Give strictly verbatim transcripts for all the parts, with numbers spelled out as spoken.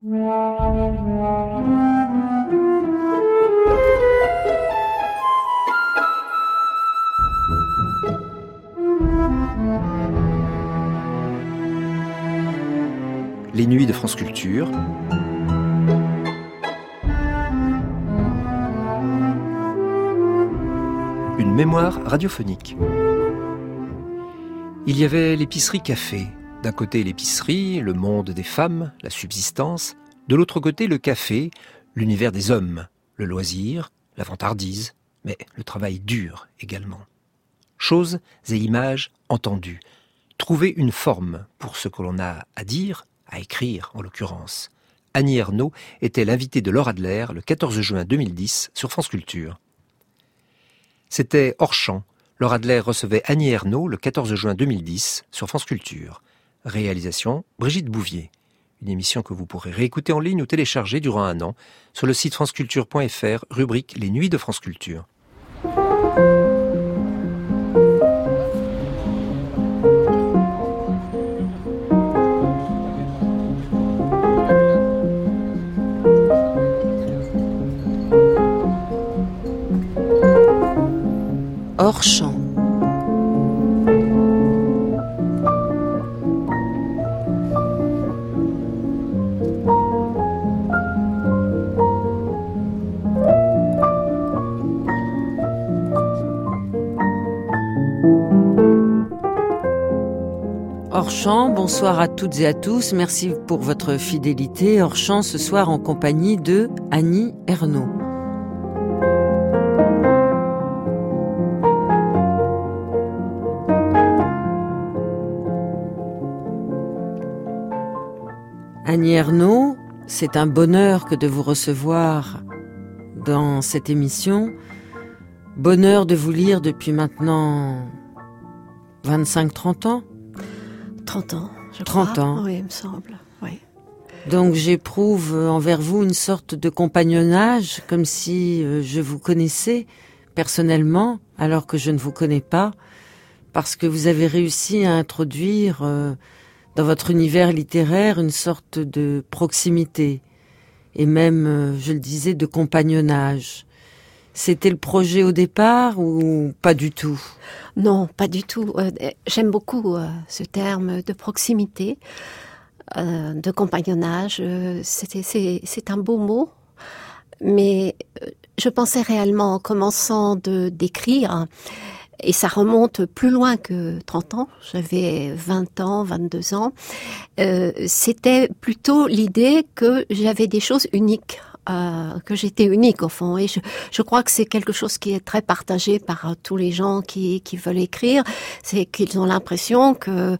Les nuits de France Culture. Une mémoire radiophonique. Il y avait l'épicerie café. D'un côté l'épicerie, le monde des femmes, la subsistance. De l'autre côté le café, l'univers des hommes, le loisir, la vantardise, mais le travail dur également. Choses et images entendues. Trouver une forme pour ce que l'on a à dire, à écrire en l'occurrence. Annie Ernaux était l'invitée de Laure Adler le quatorze juin deux mille dix sur France Culture. C'était hors champ. Laure Adler recevait Annie Ernaux le quatorze juin deux mille dix sur France Culture. Réalisation Brigitte Bouvier. Une émission que vous pourrez réécouter en ligne ou télécharger durant un an sur le site franceculture point f r, rubrique Les Nuits de France Culture. Hors champ. Hors champ, bonsoir à toutes et à tous. Merci pour votre fidélité. Hors champ ce soir en compagnie de Annie Ernaux. Annie Ernaux, c'est un bonheur que de vous recevoir dans cette émission. Bonheur de vous lire depuis maintenant vingt-cinq trente ans. trente ans, je trente crois. ans. Oui, il me semble. Oui. Donc j'éprouve envers vous une sorte de compagnonnage, comme si je vous connaissais personnellement, alors que je ne vous connais pas, parce que vous avez réussi à introduire euh, dans votre univers littéraire une sorte de proximité, et même, euh, je le disais, de compagnonnage. C'était le projet au départ ou pas du tout ? Non, pas du tout. Euh, j'aime beaucoup euh, ce terme de proximité, euh, de compagnonnage. Euh, c'était, c'est, c'est un beau mot, mais euh, je pensais réellement en commençant de, d'écrire, et ça remonte plus loin que trente ans, j'avais vingt ans, vingt-deux ans, euh, c'était plutôt l'idée que j'avais des choses uniques. Euh, que j'étais unique au fond, et je, je crois que c'est quelque chose qui est très partagé par euh, tous les gens qui, qui veulent écrire, c'est qu'ils ont l'impression que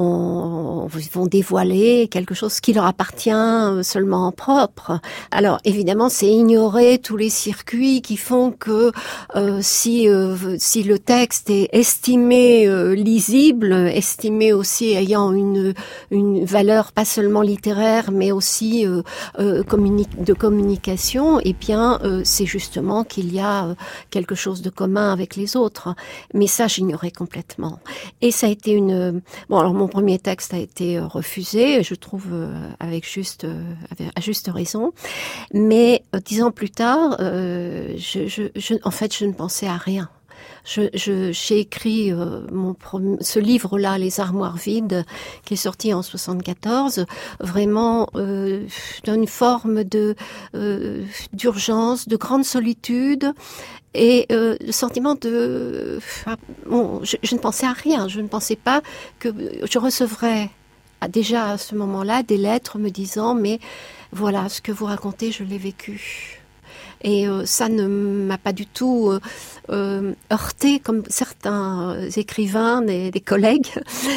on, ils vont dévoiler quelque chose qui leur appartient seulement en propre. Alors évidemment, c'est ignorer tous les circuits qui font que euh, si euh, si le texte est estimé euh, lisible, estimé aussi ayant une une valeur pas seulement littéraire, mais aussi euh, euh, communi- de communication. Eh bien, euh, c'est justement qu'il y a euh, quelque chose de commun avec les autres. Mais ça, j'ignorais complètement. Et ça a été une... Euh, bon, alors mon premier texte a été euh, refusé, je trouve, euh, avec juste, euh, avec, à juste raison. Mais euh, dix ans plus tard, euh, je, je, je, en fait, je ne pensais à rien. Je, je, j'ai écrit euh, mon premier, ce livre-là, Les Armoires vides, qui est sorti en soixante-quatorze, vraiment euh, d'une forme de euh, d'urgence, de grande solitude et euh, le sentiment de... Enfin, bon, je, je ne pensais à rien, je ne pensais pas que je recevrais déjà à ce moment-là des lettres me disant « mais voilà, ce que vous racontez, je l'ai vécu ». Et euh, ça ne m'a pas du tout euh, euh, heurté, comme certains écrivains, des, des collègues,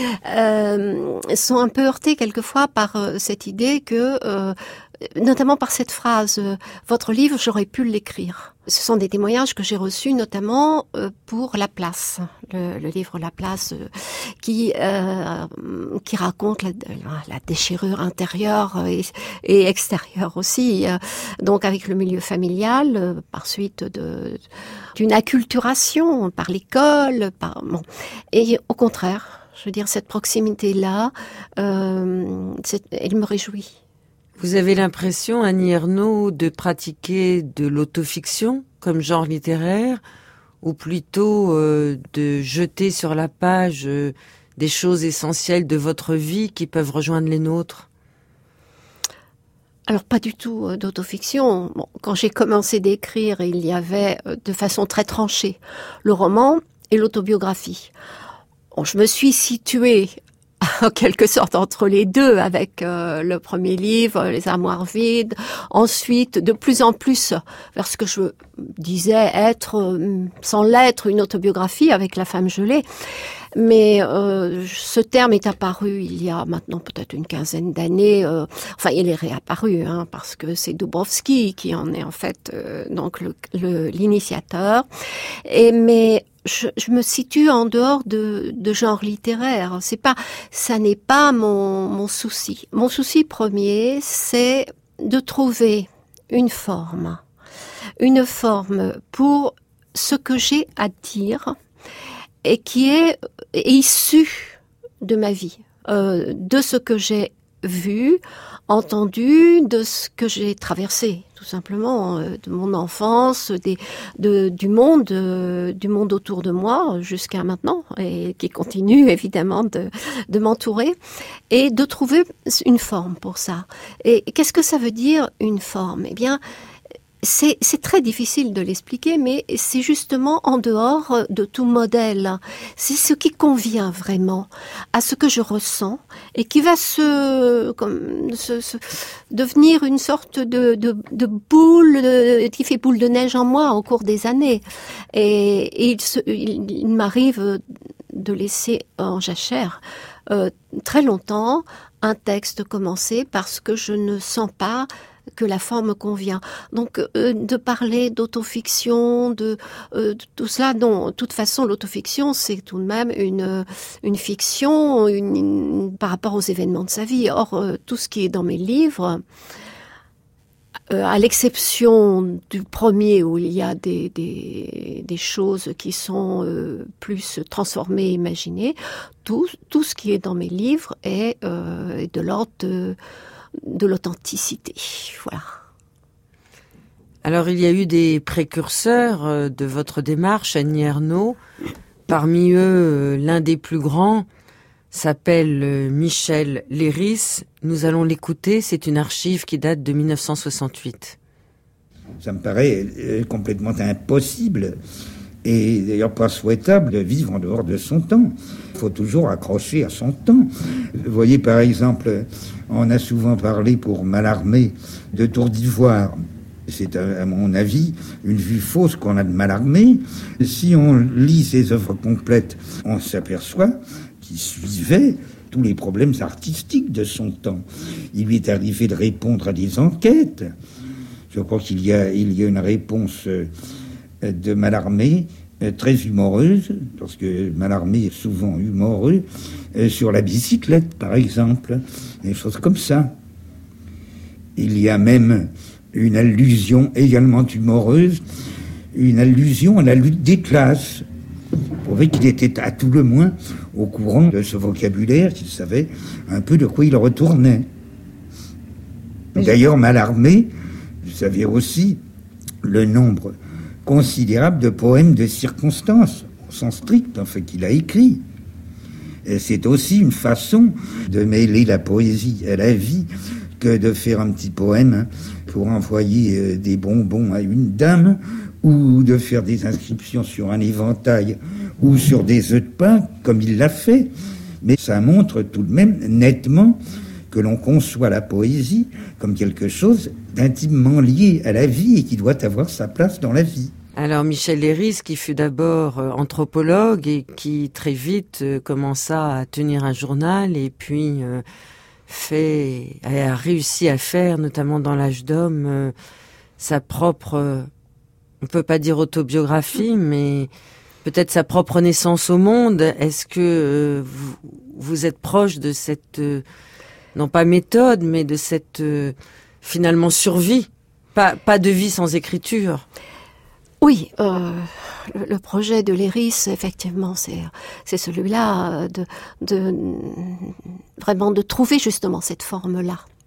euh, sont un peu heurtés quelquefois par euh, cette idée que, euh, notamment par cette phrase euh, « Votre livre, j'aurais pu l'écrire ». Ce sont des témoignages que j'ai reçus notamment euh, pour La Place, le, le livre La Place, euh, qui euh, qui raconte la, la déchirure intérieure et, et extérieure aussi, euh, donc avec le milieu familial, euh, par suite de d'une acculturation par l'école, par bon, et au contraire, je veux dire cette proximité là, euh, elle me réjouit. Vous avez l'impression, Annie Ernaux, de pratiquer de l'autofiction comme genre littéraire, ou plutôt euh, de jeter sur la page euh, des choses essentielles de votre vie qui peuvent rejoindre les nôtres? Alors pas du tout euh, d'autofiction. Bon, quand j'ai commencé d'écrire, il y avait euh, de façon très tranchée le roman et l'autobiographie. Bon, je me suis située en quelque sorte entre les deux avec euh, le premier livre, Les armoires vides, ensuite de plus en plus vers ce que je disais être, euh, sans l'être, une autobiographie avec La femme gelée. Mais euh, ce terme est apparu il y a maintenant peut-être une quinzaine d'années. Euh, enfin, il est réapparu hein, parce que c'est Dubrovsky qui en est en fait euh, donc le, le, l'initiateur. Et mais je, je me situe en dehors de, de genre littéraire. C'est pas, ça n'est pas mon, mon souci. Mon souci premier, c'est de trouver une forme, une forme pour ce que j'ai à dire, et qui est issu de ma vie, euh, de ce que j'ai vu, entendu, de ce que j'ai traversé, tout simplement, euh, de mon enfance, des, de, du monde, euh, du monde autour de moi jusqu'à maintenant, et qui continue évidemment de, de m'entourer, et de trouver une forme pour ça. Et qu'est-ce que ça veut dire une forme ? Eh bien, C'est, c'est très difficile de l'expliquer, mais c'est justement en dehors de tout modèle. C'est ce qui convient vraiment à ce que je ressens et qui va se, comme, se, se devenir une sorte de, de, de boule, de, qui fait boule de neige en moi au cours des années. Et, et il, se, il, il m'arrive de laisser en jachère euh, très longtemps un texte commencé parce que je ne sens pas que la forme convient. Donc, euh, de parler d'autofiction, de, euh, de tout cela, non. De toute façon, l'autofiction, c'est tout de même une, une fiction une, une, par rapport aux événements de sa vie. Or, euh, tout ce qui est dans mes livres, euh, à l'exception du premier où il y a des, des, des choses qui sont euh, plus transformées, imaginées, tout, tout ce qui est dans mes livres est euh, de l'ordre de de l'authenticité, voilà. Alors, il y a eu des précurseurs de votre démarche, Annie Ernaux. Parmi eux, l'un des plus grands s'appelle Michel Leiris. Nous allons l'écouter, c'est une archive qui date de dix-neuf cent soixante-huit. Ça me paraît complètement impossible et d'ailleurs pas souhaitable de vivre en dehors de son temps. Il faut toujours accrocher à son temps. Vous voyez, par exemple, on a souvent parlé pour Mallarmé de Tour d'Ivoire. C'est, à mon avis, une vue fausse qu'on a de Mallarmé. Si on lit ses œuvres complètes, on s'aperçoit qu'il suivait tous les problèmes artistiques de son temps. Il lui est arrivé de répondre à des enquêtes. Je crois qu'il y a, il y a une réponse de Mallarmé très humoreuse, parce que Mallarmé est souvent humoreux, sur la bicyclette, par exemple, des choses comme ça. Il y a même une allusion également humoreuse, une allusion à la lutte des classes. Vous trouvez qu'il était à tout le moins au courant de ce vocabulaire, qu'il savait un peu de quoi il retournait. D'ailleurs, Mallarmé, vous savez aussi le nombre considérable de poèmes de circonstance, au sens strict, en fait, qu'il a écrit. Et c'est aussi une façon de mêler la poésie à la vie que de faire un petit poème pour envoyer des bonbons à une dame, ou de faire des inscriptions sur un éventail ou sur des œufs de pain, comme il l'a fait. Mais ça montre tout de même nettement que l'on conçoit la poésie comme quelque chose d'intimement lié à la vie et qui doit avoir sa place dans la vie. Alors Michel Leiris, qui fut d'abord euh, anthropologue et qui très vite euh, commença à tenir un journal et puis euh, fait, a réussi à faire, notamment dans l'âge d'homme, euh, sa propre, euh, on peut pas dire autobiographie, mais peut-être sa propre naissance au monde. Est-ce que euh, vous, vous êtes proche de cette, euh, non pas méthode, mais de cette euh, finalement survie, pas, pas de vie sans écriture? Oui, euh, le, le projet de Leiris, effectivement, c'est c'est celui-là de, de vraiment de trouver justement cette forme-là,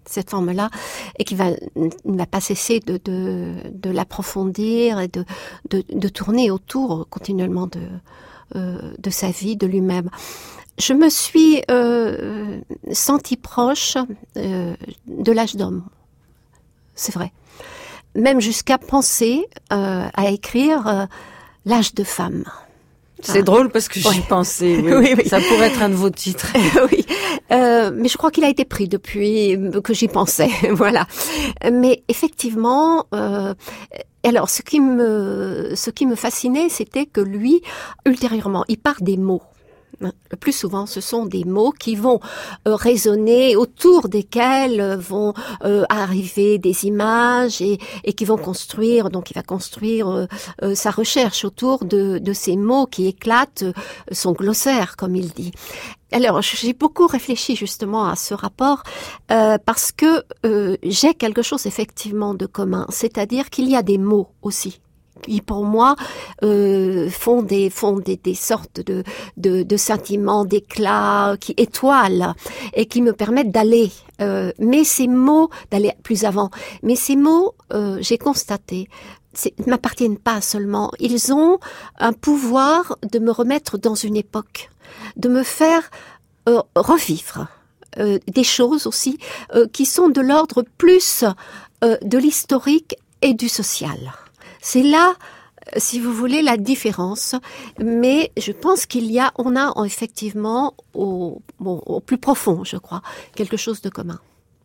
cette forme-là, et qui va, ne va pas cesser de, de, de l'approfondir et de, de, de tourner autour continuellement de, euh, de sa vie, de lui-même. Je me suis euh, sentie proche euh, de l'âge d'homme, c'est vrai. Même jusqu'à penser euh, à écrire euh, l'âge de femme. C'est ah. drôle parce que j'y ouais. pensais. Oui. oui, oui. Ça pourrait être un de vos titres. oui, euh, mais je crois qu'il a été pris depuis que j'y pensais. Voilà. Mais effectivement, euh, alors ce qui me, ce qui me fascinait, c'était que lui, ultérieurement, il part des mots. Le plus souvent, ce sont des mots qui vont euh, résonner, autour desquels euh, vont euh, arriver des images et, et qui vont construire, donc il va construire euh, euh, sa recherche autour de, de ces mots qui éclatent euh, son glossaire, comme il dit. Alors, j'ai beaucoup réfléchi justement à ce rapport euh, parce que euh, j'ai quelque chose effectivement de commun, c'est-à-dire qu'il y a des mots aussi qui pour moi euh, font des font des, des sortes de de, de sentiments, d'éclats qui étoilent et qui me permettent d'aller. Euh, mais ces mots d'aller plus avant. Mais ces mots, euh, j'ai constaté, ne m'appartiennent pas seulement. Ils ont un pouvoir de me remettre dans une époque, de me faire euh, revivre euh, des choses aussi euh, qui sont de l'ordre plus euh, de l'historique et du social. C'est là, si vous voulez, la différence. Mais je pense qu'il y a, on a effectivement au, bon, au plus profond, je crois, quelque chose de commun.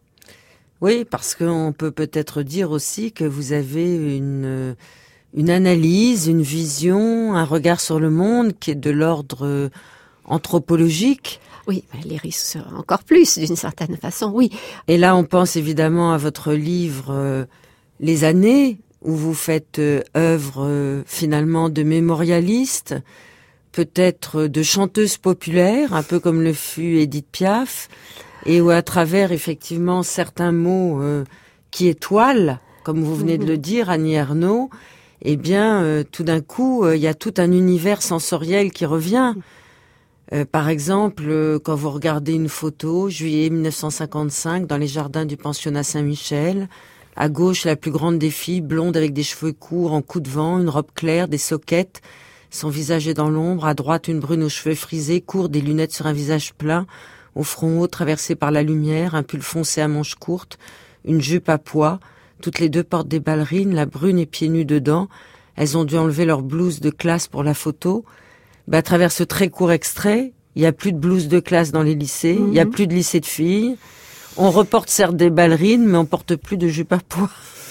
Oui, parce qu'on peut peut-être dire aussi que vous avez une, une analyse, une vision, un regard sur le monde qui est de l'ordre anthropologique. Oui, les risques encore plus, d'une certaine façon, oui. Et là, on pense évidemment à votre livre euh, « Les années », où vous faites euh, œuvre euh, finalement de mémorialiste, peut-être de chanteuse populaire, un peu comme le fut Édith Piaf, et où à travers effectivement certains mots euh, qui étoilent, comme vous venez de le dire, Annie Ernaux, eh bien euh, tout d'un coup, il euh, y a tout un univers sensoriel qui revient. Euh, par exemple, euh, quand vous regardez une photo, juillet mille neuf cent cinquante-cinq, dans les jardins du pensionnat Saint-Michel, à gauche, la plus grande des filles, blonde avec des cheveux courts en coup de vent, une robe claire, des soquettes. Son visage est dans l'ombre. À droite, une brune aux cheveux frisés, court, des lunettes sur un visage plein, au front haut, traversé par la lumière, un pull foncé à manches courtes, une jupe à pois. Toutes les deux portent des ballerines, la brune est pieds nus dedans. Elles ont dû enlever leur blouse de classe pour la photo. Ben, à travers ce très court extrait, il n'y a plus de blouse de classe dans les lycées, il mmh. n'y a plus de lycée de filles. On reporte certes des ballerines, mais on porte plus de jupes à pois.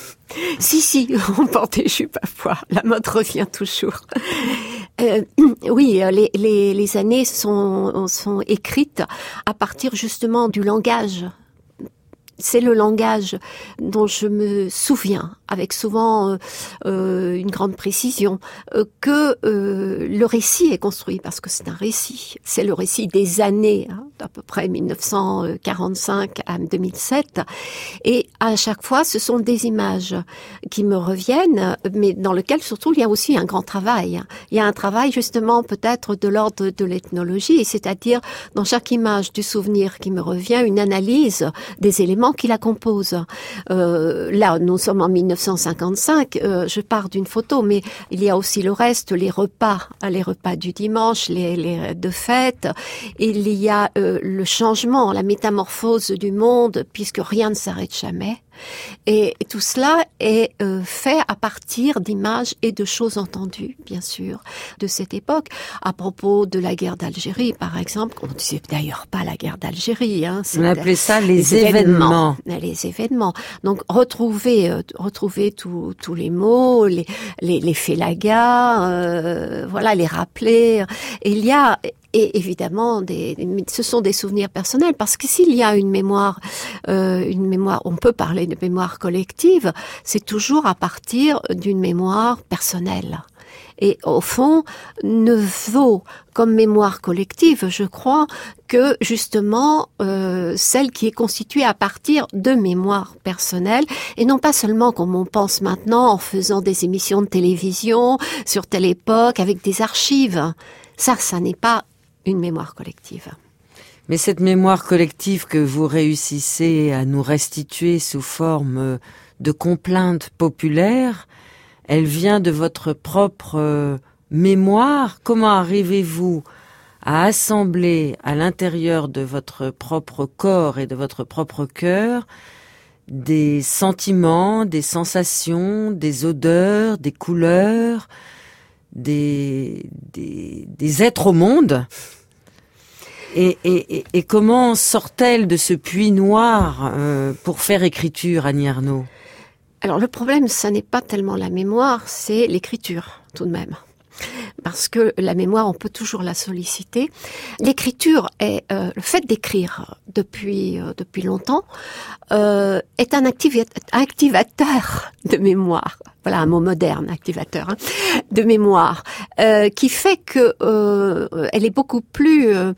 Si, si, on porte des jupes à pois. La mode revient toujours. Euh, oui, les, les, les années sont, sont écrites à partir justement du langage. C'est le langage dont je me souviens, avec souvent euh, euh, une grande précision, euh, que euh, le récit est construit, parce que c'est un récit. C'est le récit des années, hein, d'à peu près mille neuf cent quarante-cinq à deux mille sept. Et à chaque fois, ce sont des images qui me reviennent, mais dans lequel surtout il y a aussi un grand travail. Il y a un travail justement peut-être de l'ordre de l'ethnologie, c'est-à-dire dans chaque image du souvenir qui me revient, une analyse des éléments qui la composent. Euh, là, nous sommes en mille neuf cent cinquante-cinq, euh, je pars d'une photo, mais il y a aussi le reste, les repas, les repas du dimanche, les, les de fête. Il y a euh, le changement, la métamorphose du monde, puisque rien ne s'arrête jamais. Et tout cela est euh, fait à partir d'images et de choses entendues, bien sûr, de cette époque. À propos de la guerre d'Algérie, par exemple, on ne disait d'ailleurs pas la guerre d'Algérie. Hein, on appelait ça les, les événements. événements. Les événements. Donc retrouver, euh, retrouver tous tous les mots, les les, les félagas, euh, voilà, les rappeler. Et il y a Et évidemment, des, ce sont des souvenirs personnels, parce que s'il y a une mémoire, euh, une mémoire, on peut parler de mémoire collective, c'est toujours à partir d'une mémoire personnelle. Et au fond, ne vaut comme mémoire collective, je crois, que justement euh, celle qui est constituée à partir de mémoires personnelles, et non pas seulement comme on pense maintenant en faisant des émissions de télévision sur telle époque avec des archives. Ça, ça n'est pas une mémoire collective. Mais cette mémoire collective que vous réussissez à nous restituer sous forme de complaintes populaires, elle vient de votre propre mémoire. Comment arrivez-vous à assembler à l'intérieur de votre propre corps et de votre propre cœur des sentiments, des sensations, des odeurs, des couleurs, des, des, des êtres au monde? Et, et, et comment sort-elle de ce puits noir euh, pour faire écriture, Annie Ernaux? Alors le problème, ce n'est pas tellement la mémoire, c'est l'écriture tout de même. Parce que la mémoire, on peut toujours la solliciter. L'écriture est euh, le fait d'écrire depuis euh, depuis longtemps euh, est un activi- activateur de mémoire. Voilà un mot moderne, activateur hein, de mémoire, euh, qui fait que euh, elle est beaucoup plus euh,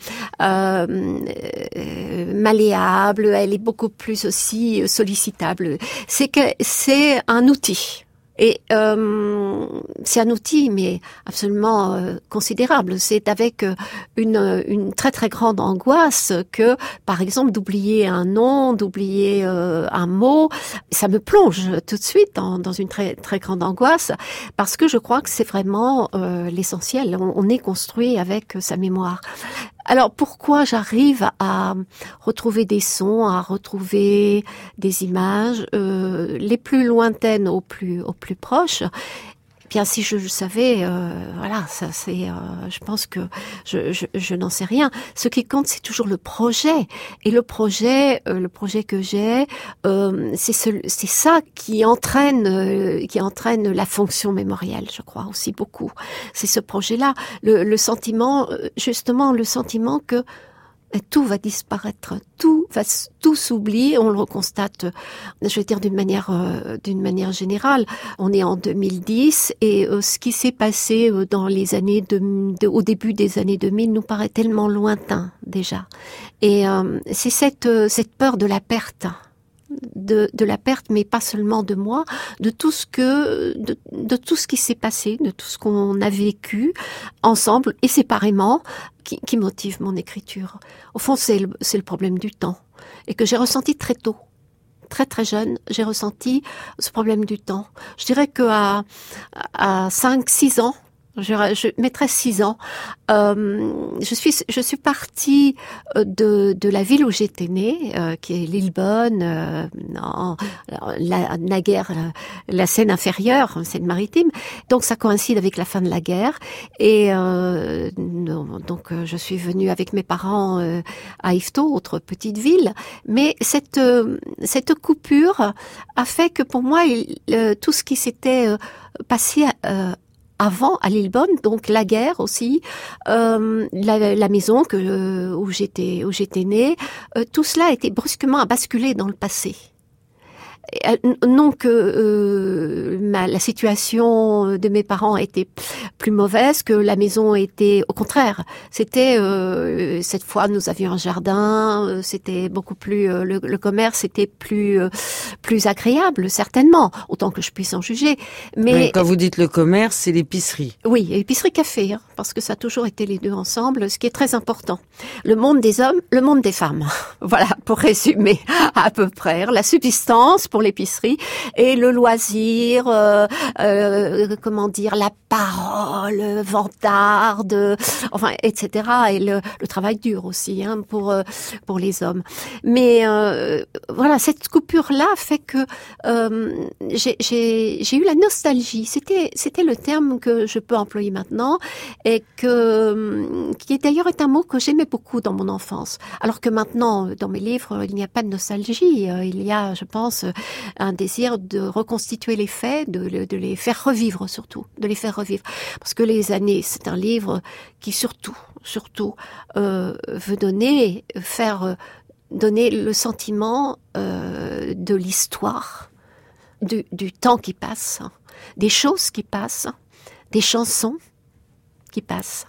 euh, malléable, elle est beaucoup plus aussi sollicitable. C'est que c'est un outil. Et euh, c'est un outil, mais absolument euh, considérable. C'est avec euh, une, une très très grande angoisse que, par exemple, d'oublier un nom, d'oublier euh, un mot, ça me plonge tout de suite dans, dans une très très grande angoisse, parce que je crois que c'est vraiment euh, l'essentiel. On, on est construit avec sa mémoire. Alors pourquoi j'arrive à retrouver des sons, à retrouver des images, euh, les plus lointaines aux plus aux plus proches? Bien, si je le savais, euh, voilà, ça c'est. Euh, je pense que je, je, je n'en sais rien. Ce qui compte, c'est toujours le projet. Et le projet, euh, le projet que j'ai, euh, c'est ce, c'est ça qui entraîne, euh, qui entraîne la fonction mémorielle. Je crois aussi beaucoup. C'est ce projet-là, le, le sentiment, justement, le sentiment que tout va disparaître, tout va, tout s'oublie. On le constate, je vais dire d'une manière, euh, d'une manière générale. On est en deux mille dix et euh, ce qui s'est passé euh, dans les années de, de, au début des années deux mille nous paraît tellement lointain déjà. Et euh, c'est cette, euh, cette peur de la perte. De, de la perte, mais pas seulement de moi, de tout ce que, de, de tout ce qui s'est passé, de tout ce qu'on a vécu ensemble et séparément, qui, qui motive mon écriture. Au fond, c'est le, c'est le problème du temps et que j'ai ressenti très tôt. Très très jeune, j'ai ressenti ce problème du temps. Je dirais que à, à cinq six ans, Je, je mettrais six ans. Euh, je suis, je suis partie de, de la ville où j'étais née, euh, qui est Lillebonne, euh, en, la, naguère la, la Seine inférieure, Seine maritime. Donc ça coïncide avec la fin de la guerre. Et euh, donc je suis venue avec mes parents euh, à Yvetot, autre petite ville. Mais cette euh, cette coupure a fait que pour moi, il, euh, tout ce qui s'était euh, passé euh, avant à Lillebonne, donc la guerre aussi, euh, la, la maison que euh, où j'étais où j'étais née, euh, tout cela a été brusquement basculé dans le passé. Et, euh, non que euh, ma, la situation de mes parents était plus mauvaise, que la maison était au contraire. C'était euh, cette fois nous avions un jardin, euh, c'était beaucoup plus euh, le, le commerce était plus euh, plus agréable certainement, autant que je puisse en juger. Mais oui, quand vous dites le commerce, c'est l'épicerie. Oui, épicerie café, hein, parce que ça a toujours été les deux ensemble, ce qui est très important. Le monde des hommes, le monde des femmes. Voilà, pour résumer à peu près la subsistance pour l'épicerie et le loisir, euh, euh, comment dire, la parole vantarde, enfin, et cetera. Et le, le travail dur aussi hein, pour pour les hommes. Mais euh, voilà, cette coupure-là fait que euh, j'ai, j'ai, j'ai eu la nostalgie. C'était c'était le terme que je peux employer maintenant et que qui d'ailleurs est un mot que j'aimais beaucoup dans mon enfance. Alors que maintenant, dans mes livres, il n'y a pas de nostalgie. Il y a, je pense, un désir de reconstituer les faits, de, de les faire revivre surtout, de les faire revivre. Parce que Les années, c'est un livre qui surtout, surtout, euh, veut donner, faire donner le sentiment euh, de l'histoire, du, du temps qui passe, des choses qui passent, des chansons qui passent.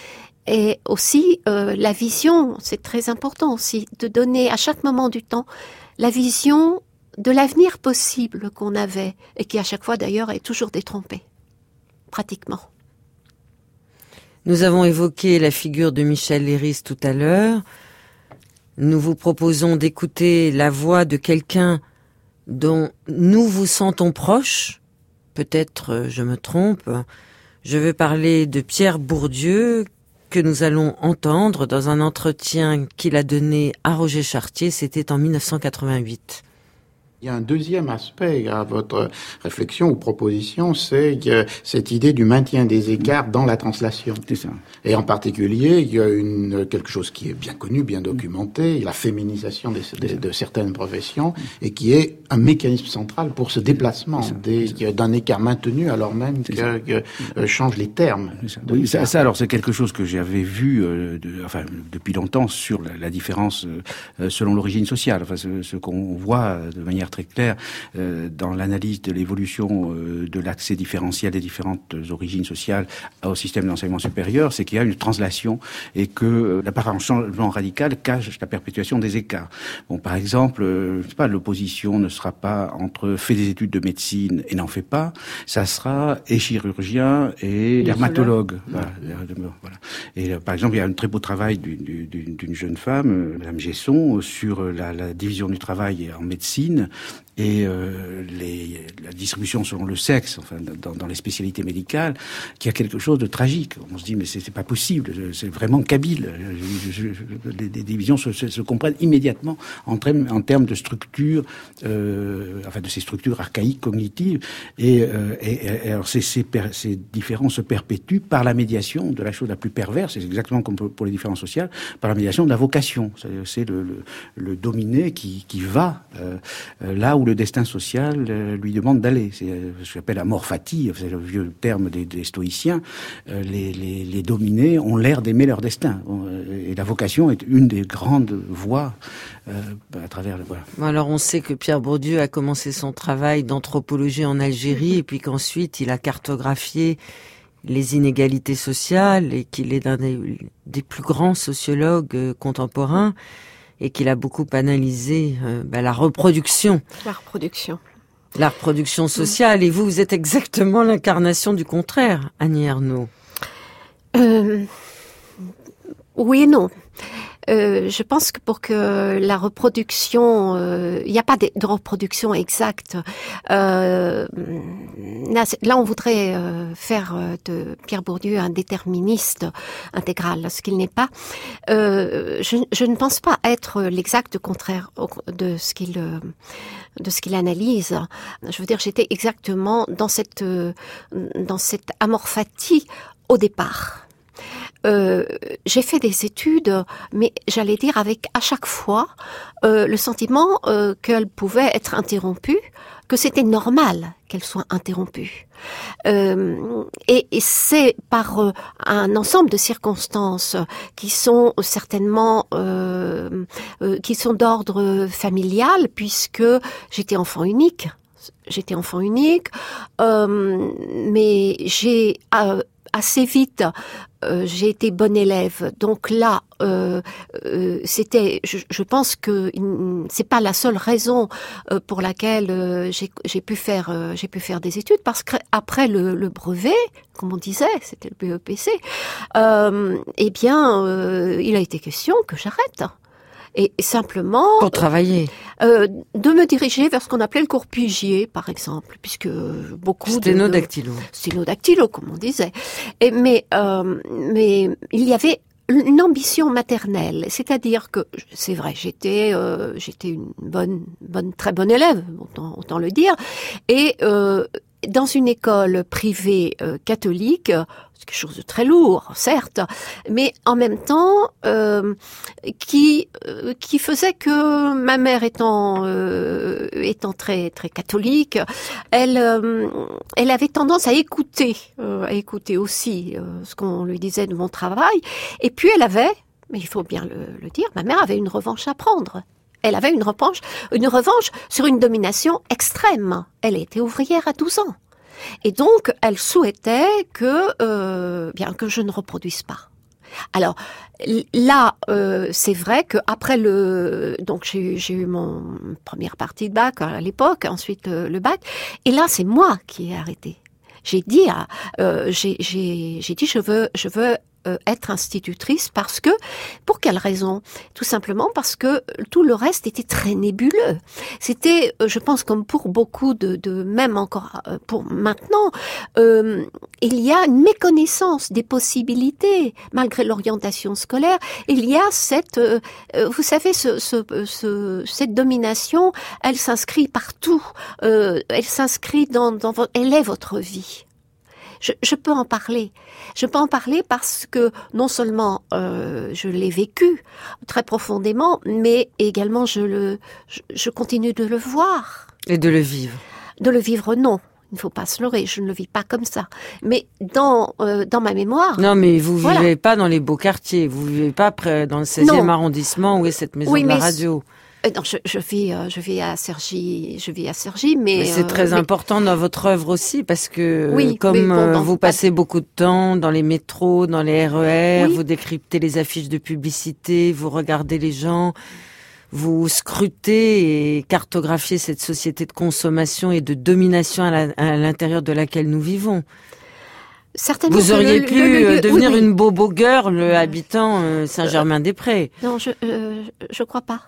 Et aussi, euh, la vision, c'est très important aussi, de donner à chaque moment du temps la vision de l'avenir possible qu'on avait, et qui à chaque fois d'ailleurs est toujours détrompée, pratiquement. Nous avons évoqué la figure de Michel Leiris tout à l'heure. nous vous proposons d'écouter la voix de quelqu'un dont nous vous sentons proches. Peut-être je me trompe. Je veux parler de Pierre Bourdieu, que nous allons entendre dans un entretien qu'il a donné à Roger Chartier, c'était en mille neuf cent quatre-vingt-huit. Il y a un deuxième aspect à votre réflexion ou proposition, c'est que cette idée du maintien des écarts dans la translation. C'est ça. Et en particulier, il y a une, quelque chose qui est bien connu, bien documenté, la féminisation des, de, de certaines professions, et qui est un mécanisme central pour ce déplacement des, d'un écart maintenu alors même que, que euh, changent les termes. Ça. Oui, ça, ça, alors c'est quelque chose que j'avais vu, euh, de, enfin depuis longtemps, sur la, la différence euh, selon l'origine sociale. Enfin, ce, ce qu'on voit de manière très clair euh, dans l'analyse de l'évolution euh, de l'accès différentiel des différentes origines sociales au système d'enseignement supérieur, c'est qu'il y a une translation et que euh, l'apparent changement radical cache la perpétuation des écarts. Bon, par exemple, euh, je sais pas, l'opposition ne sera pas entre fait des études de médecine et n'en fait pas, ça sera et chirurgien et dermatologue. Voilà, voilà. Et euh, par exemple, il y a un très beau travail d'une, d'une, d'une jeune femme, euh, Madame Gesson, sur la, la division du travail en médecine. Et euh, les, la distribution selon le sexe, enfin dans, dans les spécialités médicales, qui a quelque chose de tragique. On se dit mais c'est, c'est pas possible, c'est vraiment kabyle. Je, je, je, les, les divisions se, se, se comprennent immédiatement en termes, en termes de structure, euh, enfin de ces structures archaïques cognitives. Et, euh, et, et alors ces, ces, per, ces différences se perpétuent par la médiation de la chose la plus perverse. C'est exactement comme pour, pour les différences sociales, par la médiation de la vocation. C'est, c'est le, le, le dominé qui, qui va euh, là où le destin social euh, lui demande d'aller. C'est euh, ce que j'appelle amor fati, c'est le vieux terme des, des stoïciens. Euh, les, les, les dominés ont l'air d'aimer leur destin. Et la vocation est une des grandes voies euh, à travers le... Voilà. Alors on sait que Pierre Bourdieu a commencé son travail d'anthropologie en Algérie et puis qu'ensuite il a cartographié les inégalités sociales et qu'il est l'un des, des plus grands sociologues euh, contemporains. Et qu'il a beaucoup analysé euh, bah, la reproduction. La reproduction. La reproduction sociale. Et vous, vous êtes exactement l'incarnation du contraire, Annie Ernaux. Euh, oui et non. Euh, je pense que pour que la reproduction, il euh, n'y a pas de, de reproduction exacte. Euh, là, là, on voudrait euh, faire de Pierre Bourdieu un déterministe intégral, ce qu'il n'est pas. Euh, je, je ne pense pas être l'exact contraire de ce qu'il de ce qu'il analyse. Je veux dire, j'étais exactement dans cette dans cette amor fati au départ. Euh, j'ai fait des études, mais j'allais dire avec à chaque fois euh, le sentiment euh, qu'elles pouvaient être interrompues, que c'était normal qu'elles soient interrompues. Euh, et, et c'est par euh, un ensemble de circonstances qui sont certainement euh, euh, qui sont d'ordre familial, puisque j'étais enfant unique. J'étais enfant unique, euh, mais j'ai euh, assez vite, euh, j'ai été bonne élève. Donc là, euh, euh, c'était, je, je pense que c'est pas la seule raison euh, pour laquelle euh, j'ai, j'ai pu faire, euh, j'ai pu faire des études, parce qu'après le, le brevet, comme on disait, c'était le B E P C, euh, eh bien, euh, il a été question que j'arrête. Et simplement... Pour travailler. Euh, de me diriger vers ce qu'on appelait le cours Pugier, par exemple, puisque beaucoup... Sténodactylo. De... Sténodactylo, comme on disait. Et, mais, euh, mais il y avait une ambition maternelle, c'est-à-dire que, c'est vrai, j'étais euh, j'étais une bonne, bonne, très bonne élève, autant, autant le dire, et... Euh, dans une école privée euh, catholique, c'est quelque chose de très lourd, certes, mais en même temps, euh, qui euh, qui faisait que ma mère étant euh, étant très très catholique, elle euh, elle avait tendance à écouter, euh, à écouter aussi euh, ce qu'on lui disait de mon travail, et puis elle avait, mais il faut bien le, le dire, ma mère avait une revanche à prendre. Elle avait une revanche, une revanche sur une domination extrême. Elle était ouvrière à douze ans. Et donc, elle souhaitait que, euh, bien que je ne reproduise pas. Alors, là, euh, c'est vrai qu'après le... Donc, j'ai, j'ai eu mon première partie de bac à l'époque, ensuite euh, le bac. Et là, c'est moi qui ai arrêté. J'ai dit, à, euh, j'ai, j'ai, j'ai dit, je veux, je veux euh, être institutrice parce que, pour quelle raison? Tout simplement parce que tout le reste était très nébuleux. C'était, euh, je pense, comme pour beaucoup de, de même encore euh, pour maintenant, euh, il y a une méconnaissance des possibilités malgré l'orientation scolaire. Il y a cette, euh, vous savez, ce, ce, ce, cette domination, elle s'inscrit partout. Euh, elle s'inscrit dans, dans votre, elle est votre vie. Je, je peux en parler. Je peux en parler parce que non seulement euh, je l'ai vécu très profondément, mais également je le, je, je continue de le voir. Et de le vivre. De le vivre, non. Il ne faut pas se leurrer, je ne le vis pas comme ça. Mais dans euh, dans ma mémoire... Non, mais vous ne voilà. vivez pas dans les beaux quartiers. Vous ne vivez pas près, dans le seizième non. arrondissement où est cette maison oui, de la mais radio. Euh, non, je, je vis, euh, je vis à Cergy, je vis à Cergy, mais, mais c'est très euh, important mais... dans votre œuvre aussi, parce que oui, comme bon, euh, dans, vous passez beaucoup de temps dans les métros, dans les R E R, oui. vous décryptez les affiches de publicité, vous regardez les gens, vous scrutez et cartographiez cette société de consommation et de domination à, la, à l'intérieur de laquelle nous vivons. Certainement vous auriez le, pu le, le, le, devenir oui, oui. une bobo girl habitant euh, Saint-Germain-des-Prés. Non, je euh, je crois pas.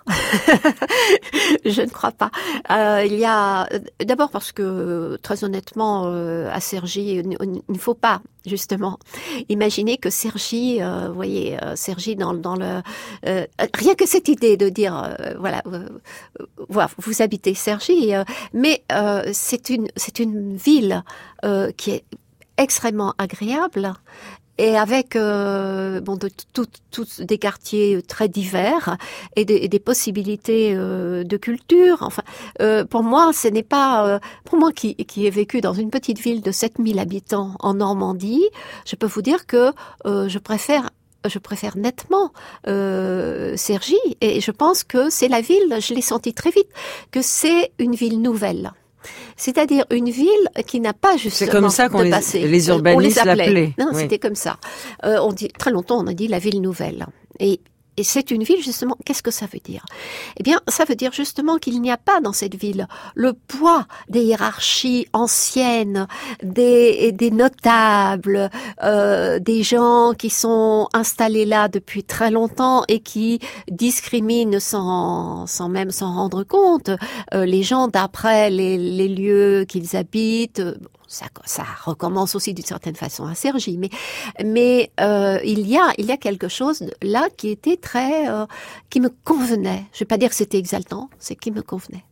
Je ne crois pas. Euh, il y a d'abord parce que très honnêtement euh, à Cergy, il ne faut pas justement imaginer que Cergy, euh, vous voyez, euh, Cergy dans dans le euh, rien que cette idée de dire euh, voilà, euh, voilà, vous habitez Cergy, euh, mais euh, c'est une c'est une ville euh, qui est extrêmement agréable et avec euh, bon de tout, tout des quartiers très divers et des, et des possibilités euh, de culture. Enfin, euh, pour moi, ce n'est pas euh, pour moi qui qui ai vécu dans une petite ville de sept mille habitants en Normandie. Je peux vous dire que euh, je préfère je préfère nettement euh, Cergy et je pense que c'est la ville. Je l'ai senti très vite que c'est une ville nouvelle. C'est-à-dire une ville qui n'a pas justement c'est comme ça qu'on de les, passé. les urbanistes on les appelait. l'appelaient. Non, oui. C'était comme ça. Euh, on dit très longtemps, on a dit la ville nouvelle. Et Et c'est une ville, justement, qu'est-ce que ça veut dire? Eh bien, ça veut dire justement qu'il n'y a pas dans cette ville le poids des hiérarchies anciennes, des, des notables, euh, des gens qui sont installés là depuis très longtemps et qui discriminent sans, sans même s'en rendre compte euh, les gens d'après les, les lieux qu'ils habitent. Ça, ça recommence aussi d'une certaine façon à Cergy, mais mais euh, il y a il y a quelque chose là qui était très euh, qui me convenait. Je vais pas dire que c'était exaltant, c'est qui me convenait.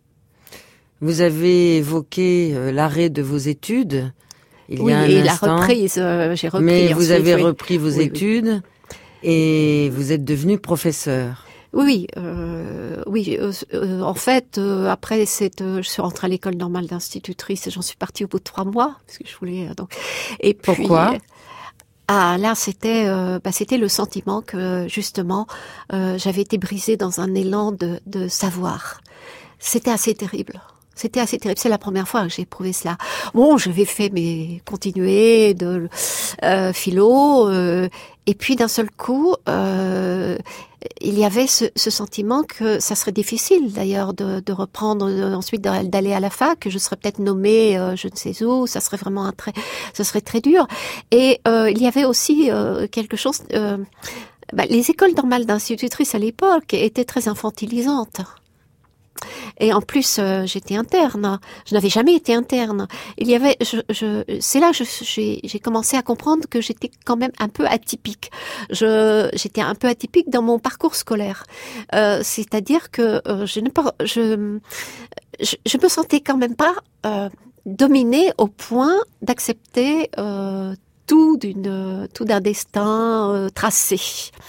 Vous avez évoqué euh, l'arrêt de vos études. Il oui, y a un et instant, la reprise, euh, j'ai repris. Mais vous ensuite, avez oui. repris vos oui, études oui. et vous êtes devenu professeur. Oui, euh, oui. Euh, euh, en fait, euh, après, cette, euh, je suis rentrée à l'école normale d'institutrice et j'en suis partie au bout de trois mois parce que je voulais. Euh, donc. Et puis, pourquoi? euh, Ah, là, c'était, euh, bah, c'était le sentiment que justement, euh, j'avais été brisée dans un élan de, de savoir. C'était assez terrible. C'était assez terrible. C'est la première fois que j'ai éprouvé cela. Bon, j'avais fait mes continuer de euh, philo, euh, et puis d'un seul coup, euh, il y avait ce, ce sentiment que ça serait difficile, d'ailleurs, de, de reprendre euh, ensuite d'aller à la fac. Que je serais peut-être nommée, euh, je ne sais où. Ça serait vraiment un très, ça serait très dur. Et euh, il y avait aussi euh, quelque chose. Euh, bah, les écoles normales d'institutrices à l'époque étaient très infantilisantes. Et en plus, euh, j'étais interne. Je n'avais jamais été interne. Il y avait, je, je, c'est là que je, j'ai, j'ai commencé à comprendre que j'étais quand même un peu atypique. Je, j'étais un peu atypique dans mon parcours scolaire. Euh, c'est-à-dire que euh, je ne pas, je, je, je me sentais quand même pas euh, dominée au point d'accepter euh, tout d'une, tout d'un destin euh, tracé.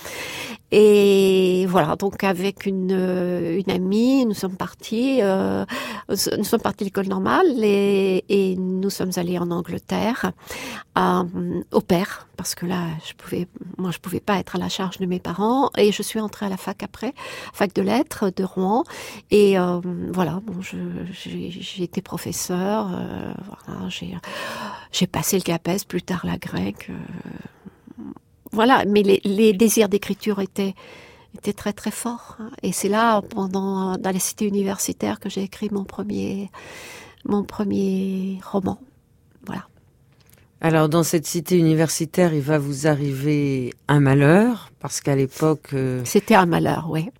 Et voilà, donc avec une, une amie, nous sommes partis, euh, nous sommes partis à l'école normale et, et nous sommes allés en Angleterre, euh, au pair, parce que là, je pouvais, moi, je pouvais pas être à la charge de mes parents. Et je suis entrée à la fac après, fac de lettres de Rouen. Et euh, voilà, bon, je, j'ai, j'ai été professeure, euh, voilà, j'ai, j'ai passé le CAPES, plus tard la grecque. Euh, Voilà, mais les, les désirs d'écriture étaient, étaient très très forts. Et c'est là, pendant dans les cités universitaires, que j'ai écrit mon premier, mon premier roman. Voilà. Alors, dans cette cité universitaire, il va vous arriver un malheur, parce qu'à l'époque... Euh... C'était un malheur, oui.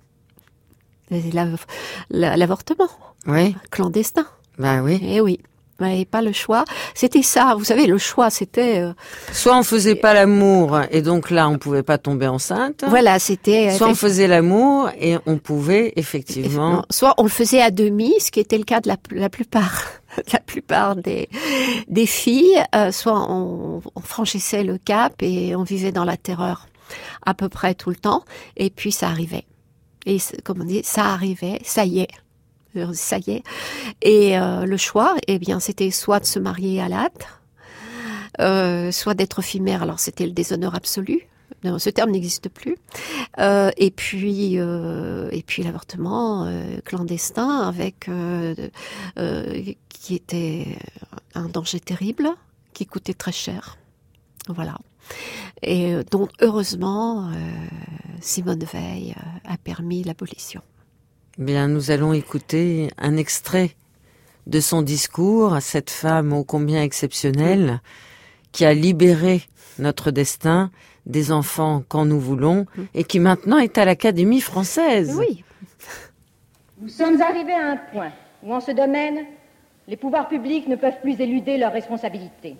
L'avortement. Oui. Clandestin. Ben oui. Eh oui. Mais pas le choix. C'était ça, vous savez, le choix, c'était... Euh... Soit on faisait pas l'amour, et donc là, on pouvait pas tomber enceinte. Voilà, c'était... Soit on faisait l'amour, et on pouvait, effectivement... Non, soit on le faisait à demi, ce qui était le cas de la, la plupart, la plupart des, des filles, euh, soit on, on franchissait le cap, et on vivait dans la terreur à peu près tout le temps, et puis ça arrivait. Et comme on dit, ça arrivait, ça y est. Ça y est. Et euh, le choix, eh bien, c'était soit de se marier à la hâte, euh, soit d'être éphémère. Alors, c'était le déshonneur absolu. Non, ce terme n'existe plus. Euh, et puis, euh, et puis l'avortement euh, clandestin, avec euh, euh, qui était un danger terrible, qui coûtait très cher. Voilà. Et euh, donc, heureusement, euh, Simone Veil euh, a permis l'abolition. Bien, nous allons écouter un extrait de son discours à cette femme ô combien exceptionnelle qui a libéré notre destin, des enfants quand nous voulons, et qui maintenant est à l'Académie française. Oui. Nous sommes arrivés à un point où, en ce domaine, les pouvoirs publics ne peuvent plus éluder leurs responsabilités.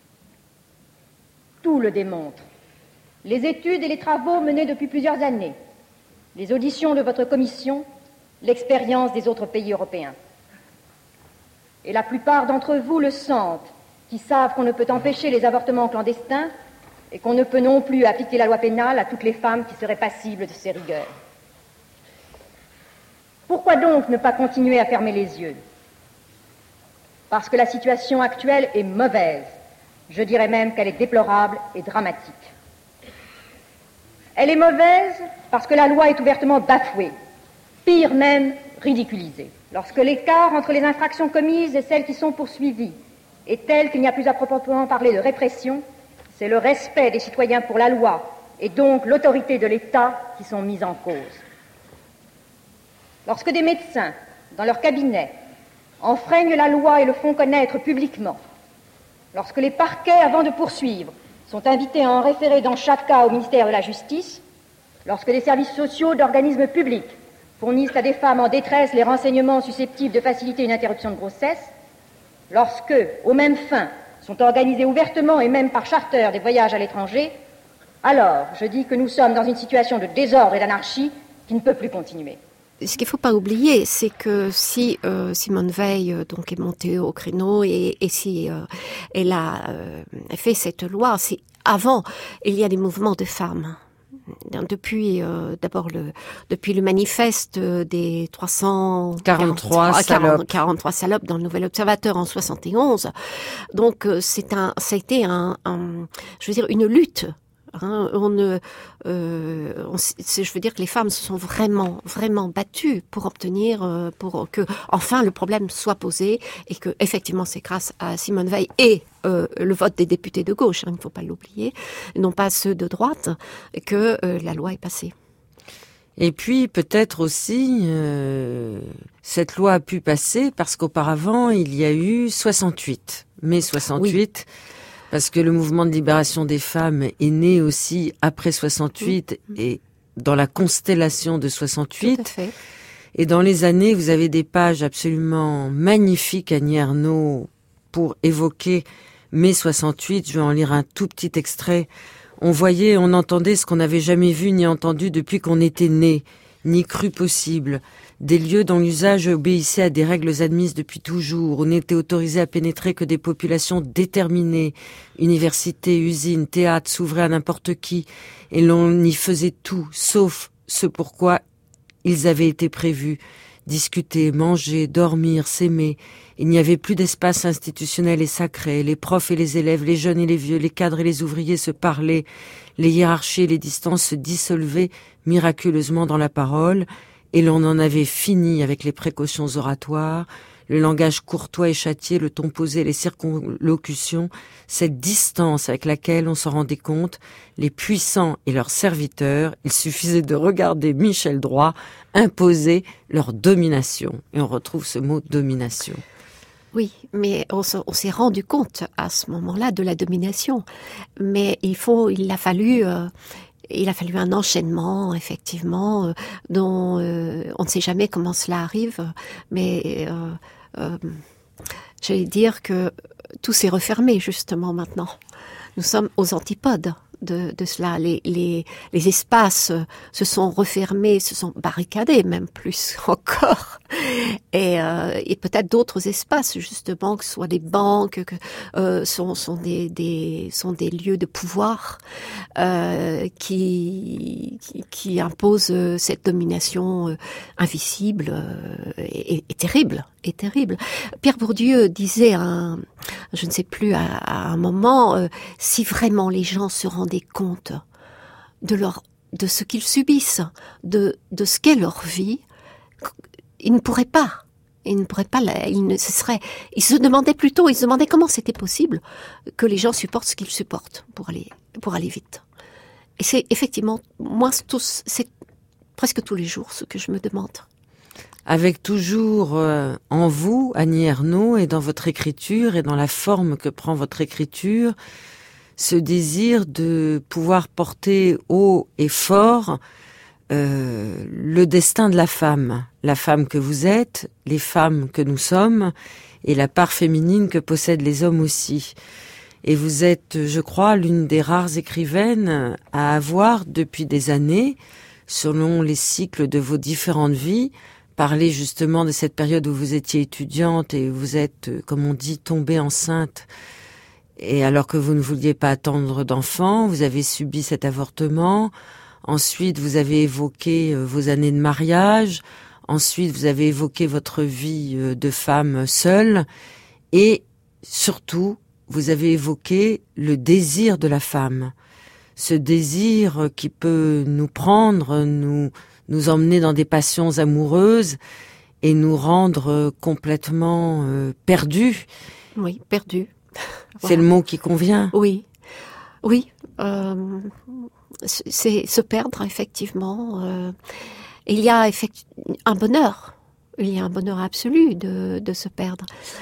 Tout le démontre. Les études et les travaux menés depuis plusieurs années, les auditions de votre commission, l'expérience des autres pays européens. Et la plupart d'entre vous le sentent, qui savent qu'on ne peut empêcher les avortements clandestins et qu'on ne peut non plus appliquer la loi pénale à toutes les femmes qui seraient passibles de ces rigueurs. Pourquoi donc ne pas continuer à fermer les yeux? Parce que la situation actuelle est mauvaise. Je dirais même qu'elle est déplorable et dramatique. Elle est mauvaise parce que la loi est ouvertement bafouée. Pire même, ridiculisé. Lorsque l'écart entre les infractions commises et celles qui sont poursuivies est tel qu'il n'y a plus à proprement parler de répression, c'est le respect des citoyens pour la loi et donc l'autorité de l'État qui sont mises en cause. Lorsque des médecins, dans leur cabinet, enfreignent la loi et le font connaître publiquement, lorsque les parquets, avant de poursuivre, sont invités à en référer dans chaque cas au ministère de la Justice, lorsque les services sociaux d'organismes publics fournissent à des femmes en détresse les renseignements susceptibles de faciliter une interruption de grossesse, lorsque, aux mêmes fins, sont organisés ouvertement et même par charter des voyages à l'étranger, alors je dis que nous sommes dans une situation de désordre et d'anarchie qui ne peut plus continuer. Ce qu'il ne faut pas oublier, c'est que si euh, Simone Veil euh, donc est montée au créneau et, et si euh, elle a euh, fait cette loi, c'est avant, il y a des mouvements de femmes. Depuis euh, d'abord le depuis le manifeste des trois cent quarante-trois salopes quarante-trois salopes dans le Nouvel Observateur en soixante et onze. Donc euh, c'est un ça a été un, un je veux dire une lutte. Hein, on ne, euh, on, je veux dire que les femmes se sont vraiment, vraiment battues pour obtenir, euh, pour que enfin le problème soit posé et que effectivement c'est grâce à Simone Veil et euh, le vote des députés de gauche, hein, il ne faut pas l'oublier, non pas ceux de droite, que euh, la loi est passée. Et puis peut-être aussi euh, cette loi a pu passer parce qu'auparavant il y a eu soixante-huit, mai soixante-huit. Oui. Parce que le mouvement de libération des femmes est né aussi après soixante-huit mmh. et dans la constellation de soixante-huit. Tout à fait. Et dans les années, vous avez des pages absolument magnifiques, Annie Ernaux, pour évoquer mai soixante-huit. Je vais en lire un tout petit extrait. On voyait, on entendait ce qu'on n'avait jamais vu ni entendu depuis qu'on était né, ni cru possible. Des lieux dont l'usage obéissait à des règles admises depuis toujours, où n'étaient autorisés à pénétrer que des populations déterminées. Universités, usines, théâtres s'ouvraient à n'importe qui, et l'on y faisait tout, sauf ce pourquoi ils avaient été prévus. Discuter, manger, dormir, s'aimer. Il n'y avait plus d'espace institutionnel et sacré. Les profs et les élèves, les jeunes et les vieux, les cadres et les ouvriers se parlaient. Les hiérarchies et les distances se dissolvaient miraculeusement dans la parole. Et l'on en avait fini avec les précautions oratoires, le langage courtois et châtié, le ton posé, les circonlocutions, cette distance avec laquelle on s'en rendait compte, les puissants et leurs serviteurs, il suffisait de regarder Michel Droit imposer leur domination. Et on retrouve ce mot domination. Oui, mais on, se, on s'est rendu compte à ce moment-là de la domination. Mais il faut, il a fallu, euh, il a fallu un enchaînement, effectivement, euh, dont euh, on ne sait jamais comment cela arrive. Mais euh, euh, j'allais dire que tout s'est refermé justement maintenant. Nous sommes aux antipodes de, de cela. Les, les, les espaces se sont refermés, se sont barricadés, même plus encore. Et, euh, et peut-être d'autres espaces, justement, que ce soit des banques, que euh, sont, sont, des, des, sont des lieux de pouvoir euh, qui, qui, qui imposent cette domination euh, invisible euh, et, et terrible. Et terrible. Pierre Bourdieu disait, un, je ne sais plus, à, à un moment, euh, si vraiment les gens se rendaient compte de leur, de ce qu'ils subissent, de, de ce qu'est leur vie, ils ne pourraient pas. Ils ne pourraient pas. Ils ne ce serait. Ils se demandaient plutôt. Ils se demandaient comment c'était possible que les gens supportent ce qu'ils supportent pour aller, pour aller vite. Et c'est effectivement, moi, tous, c'est presque tous les jours ce que je me demande. Avec toujours euh, en vous, Annie Ernaux, et dans votre écriture, et dans la forme que prend votre écriture, ce désir de pouvoir porter haut et fort euh, le destin de la femme, la femme que vous êtes, les femmes que nous sommes, et la part féminine que possèdent les hommes aussi. Et vous êtes, je crois, l'une des rares écrivaines à avoir, depuis des années, selon les cycles de vos différentes vies, parler justement de cette période où vous étiez étudiante et vous êtes, comme on dit, tombée enceinte. Et alors que vous ne vouliez pas attendre d'enfant, vous avez subi cet avortement. Ensuite, vous avez évoqué vos années de mariage. Ensuite, vous avez évoqué votre vie de femme seule. Et surtout, vous avez évoqué le désir de la femme. Ce désir qui peut nous prendre, nous... nous emmener dans des passions amoureuses et nous rendre complètement euh, perdus. Oui, perdus. C'est voilà. Le mot qui convient. Oui, oui. Euh, c'est se perdre, effectivement. Euh, il y a effect- un bonheur. Il y a un bonheur absolu de, de se perdre.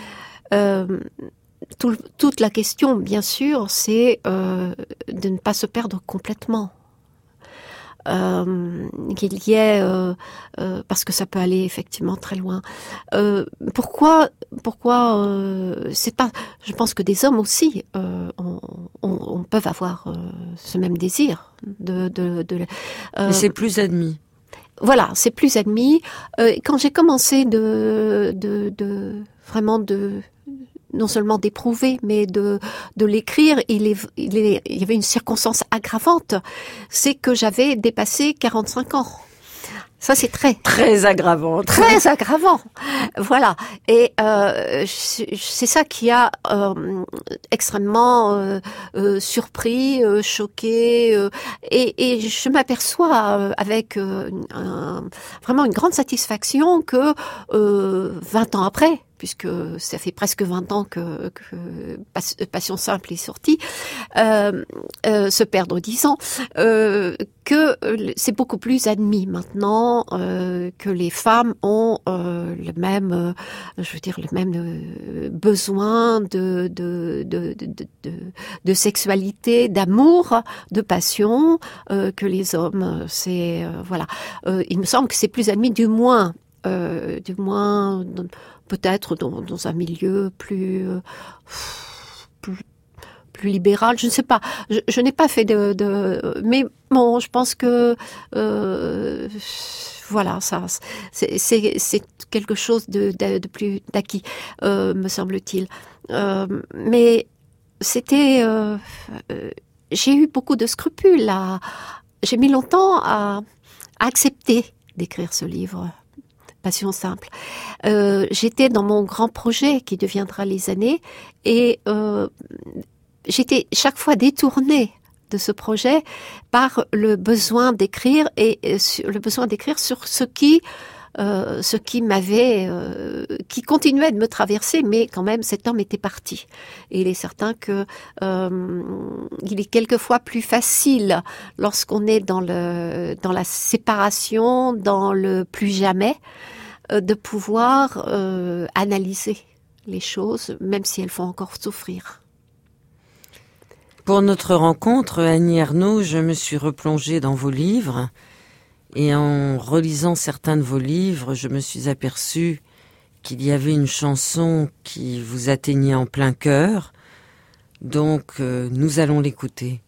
Euh, tout, toute la question, bien sûr, c'est euh, de ne pas se perdre complètement. Euh, qu'il y ait, euh, euh, parce que ça peut aller effectivement très loin. Euh, pourquoi, pourquoi euh, c'est pas. Je pense que des hommes aussi, euh, on, on, on peuvent avoir euh, ce même désir de. de, de euh, Mais c'est plus admis. Voilà, c'est plus admis. Euh, quand j'ai commencé de, de, de vraiment de non seulement d'éprouver, mais de de l'écrire, il, est, il, est, il y avait une circonstance aggravante, c'est que j'avais dépassé quarante-cinq ans. Ça, c'est très... Très aggravant. Très aggravant. Voilà. Et euh, c'est ça qui a euh, extrêmement euh, euh, surpris, euh, choqué. Euh, et, et je m'aperçois euh, avec euh, un, vraiment une grande satisfaction que euh, vingt ans après, puisque ça fait presque vingt ans que, que Passion simple est sorti, euh, euh, se perdre dix ans, euh, que c'est beaucoup plus admis maintenant, euh, que les femmes ont euh, le même, euh, je veux dire, le même euh, besoin de, de, de, de, de, de sexualité, d'amour, de passion, euh, que les hommes. C'est, euh, voilà. Euh, il me semble que c'est plus admis, du moins, euh, du moins, peut-être dans, dans un milieu plus, euh, plus, plus libéral, je ne sais pas. Je, je n'ai pas fait de, de, mais bon, je pense que euh, voilà, ça, c'est, c'est, c'est quelque chose de, de, de plus d'acquis, euh, me semble-t-il. Euh, mais c'était, euh, euh, j'ai eu beaucoup de scrupules. À, j'ai mis longtemps à, à accepter d'écrire ce livre. Passion simple. Euh, j'étais dans mon grand projet qui deviendra Les Années et euh, j'étais chaque fois détournée de ce projet par le besoin d'écrire et, et sur, le besoin d'écrire sur ce qui euh, ce qui m'avait euh, qui continuait de me traverser, mais quand même cet homme était parti. Et il est certain que euh, il est quelquefois plus facile lorsqu'on est dans le dans la séparation, dans le plus jamais, de pouvoir euh, analyser les choses, même si elles font encore souffrir. Pour notre rencontre, Annie Ernaux, je me suis replongée dans vos livres et en relisant certains de vos livres, je me suis aperçue qu'il y avait une chanson qui vous atteignait en plein cœur. Donc, euh, nous allons l'écouter.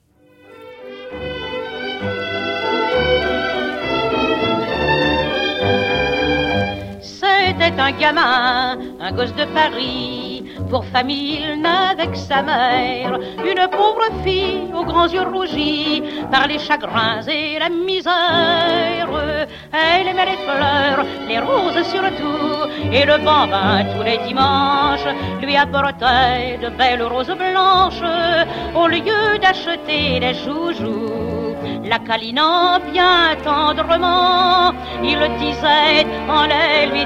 C'était un gamin, un gosse de Paris. Pour famille, il n'avait que sa mère. Une pauvre fille aux grands yeux rougis par les chagrins et la misère. Elle aimait les fleurs, les roses surtout, et le bambin tous les dimanches lui apportait de belles roses blanches au lieu d'acheter des joujoux. La câlinant bien tendrement, il disait en les lui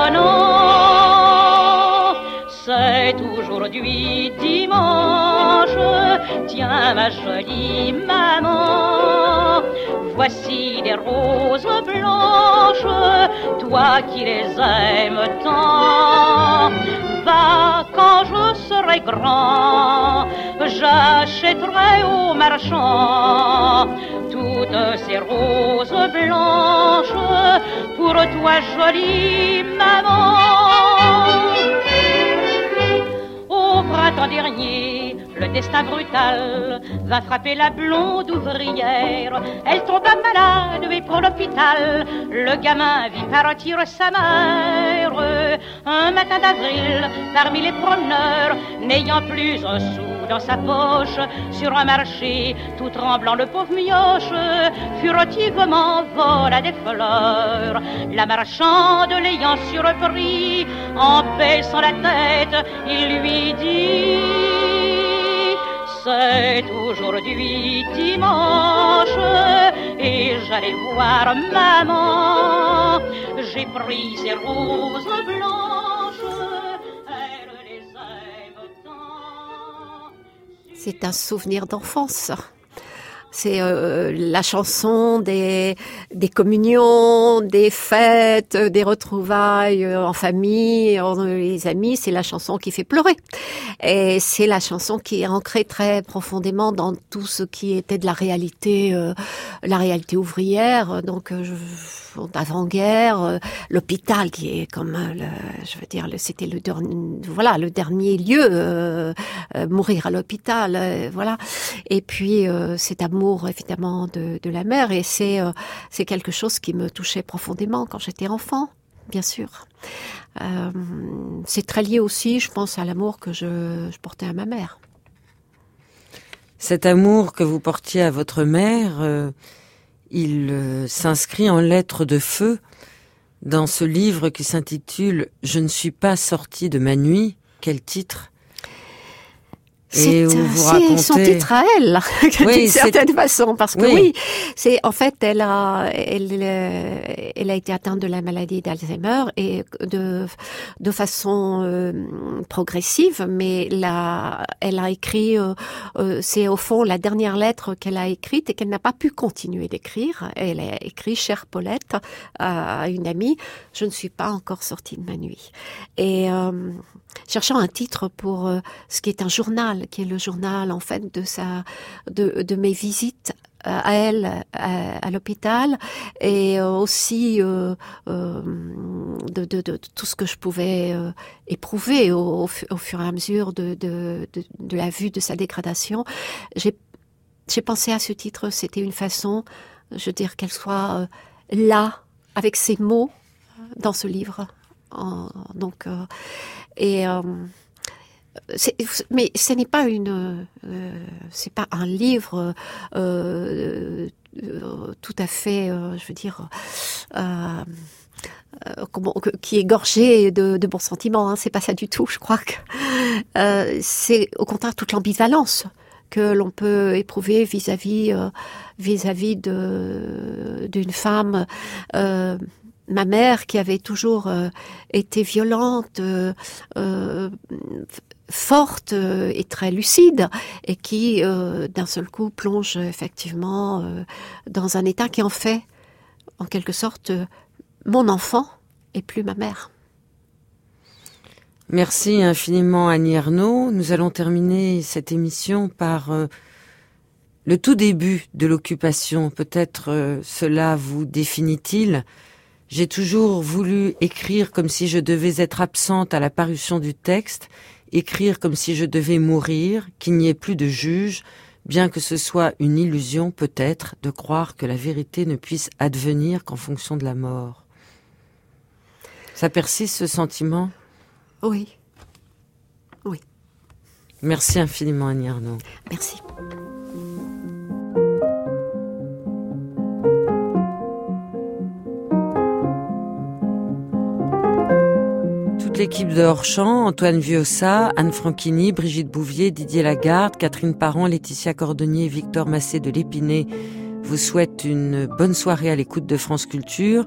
donnant: c'est aujourd'hui dimanche, tiens ma jolie maman, voici des roses blanches, toi qui les aimes tant. Va, quand je serai grand, j'achèterai au marchand toutes ces roses blanches pour toi, jolie maman. Au printemps dernier, le destin brutal va frapper la blonde ouvrière. Elle tomba malade et pour l'hôpital, le gamin vit partir sa mère. Un matin d'avril, parmi les promeneurs, n'ayant plus un sou dans sa poche, sur un marché, tout tremblant, le pauvre mioche furtivement vola des fleurs. La marchande l'ayant surpris, en baissant la tête, il lui dit: c'est aujourd'hui dimanche et j'allais voir maman. J'ai pris ces roses blanches, elle les aime tant. C'est un souvenir d'enfance. C'est euh, la chanson des, des communions, des fêtes, des retrouvailles en famille, entre les amis. C'est la chanson qui fait pleurer. Et c'est la chanson qui est ancrée très profondément dans tout ce qui était de la réalité, euh, la réalité ouvrière. Donc, euh, je, d'avant-guerre, euh, l'hôpital qui est comme, euh, le, je veux dire, le, c'était le dernier, voilà, le dernier lieu, euh, euh, mourir à l'hôpital, euh, voilà. Et puis euh, cet amour évidemment de, de la mère, et c'est euh, c'est quelque chose qui me touchait profondément quand j'étais enfant, bien sûr. Euh, c'est très lié aussi, je pense, à l'amour que je, je portais à ma mère. Cet amour que vous portiez à votre mère, euh, il euh, s'inscrit en lettres de feu dans ce livre qui s'intitule « Je ne suis pas sortie de ma nuit ». Quel titre? C'est, c'est son titre à elle, oui, d'une certaine c'est... façon, parce que oui. oui, c'est en fait, elle a, elle, elle a été atteinte de la maladie d'Alzheimer et de de façon euh, progressive, mais là, elle a écrit, euh, euh, c'est au fond la dernière lettre qu'elle a écrite et qu'elle n'a pas pu continuer d'écrire. Elle a écrit, chère Paulette, à une amie, je ne suis pas encore sortie de ma nuit. Et euh, cherchant un titre pour euh, ce qui est un journal, qui est le journal en fait de sa, de, de mes visites à elle à, à l'hôpital, et aussi euh, euh, de, de, de tout ce que je pouvais euh, éprouver au, au fur et à mesure de, de, de, de la vue de sa dégradation. J'ai, j'ai pensé à ce titre, c'était une façon, je veux dire, qu'elle soit euh, là avec ses mots dans ce livre. En, donc euh, et euh, C'est, mais ce n'est pas une, euh, c'est pas un livre euh, euh, tout à fait, euh, je veux dire, euh, euh, comment, qui est gorgé de, de bons sentiments. Hein, c'est pas ça du tout. Je crois que euh, c'est au contraire toute l'ambivalence que l'on peut éprouver vis-à-vis, euh, vis-à-vis de d'une femme. Euh, Ma mère, qui avait toujours euh, été violente, euh, euh, forte euh, et très lucide, et qui, euh, d'un seul coup, plonge effectivement euh, dans un état qui en fait, en quelque sorte, euh, mon enfant et plus ma mère. Merci infiniment Annie Ernaux. Nous allons terminer cette émission par euh, le tout début de l'occupation. Peut-être euh, cela vous définit-il. J'ai toujours voulu écrire comme si je devais être absente à la parution du texte, écrire comme si je devais mourir, qu'il n'y ait plus de juge, bien que ce soit une illusion peut-être de croire que la vérité ne puisse advenir qu'en fonction de la mort. Ça persiste ce sentiment ? Oui. Oui. Merci infiniment Annie Ernaux. Merci. Toute l'équipe de Hors-Champ, Antoine Viossa, Anne Franchini, Brigitte Bouvier, Didier Lagarde, Catherine Parent, Laetitia Cordonnier, Victor Massé de l'Épinay vous souhaite une bonne soirée à l'écoute de France Culture.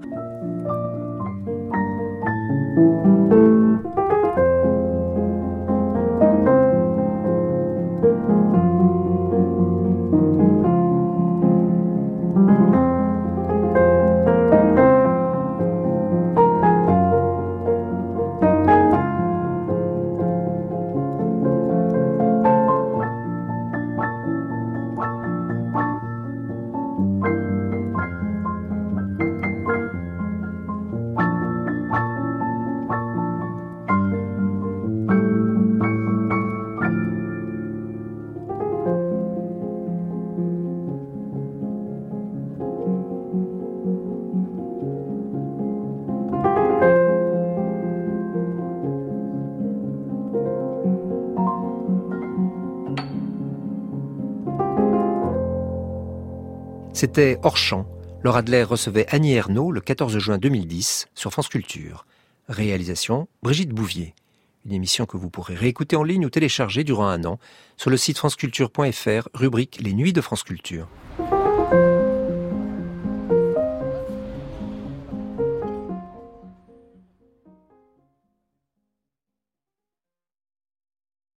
C'était Hors-Champ. Laure Adler recevait Annie Ernaux le quatorze juin deux mille dix sur France Culture. Réalisation Brigitte Bouvier. Une émission que vous pourrez réécouter en ligne ou télécharger durant un an sur le site franceculture point f r, rubrique Les Nuits de France Culture.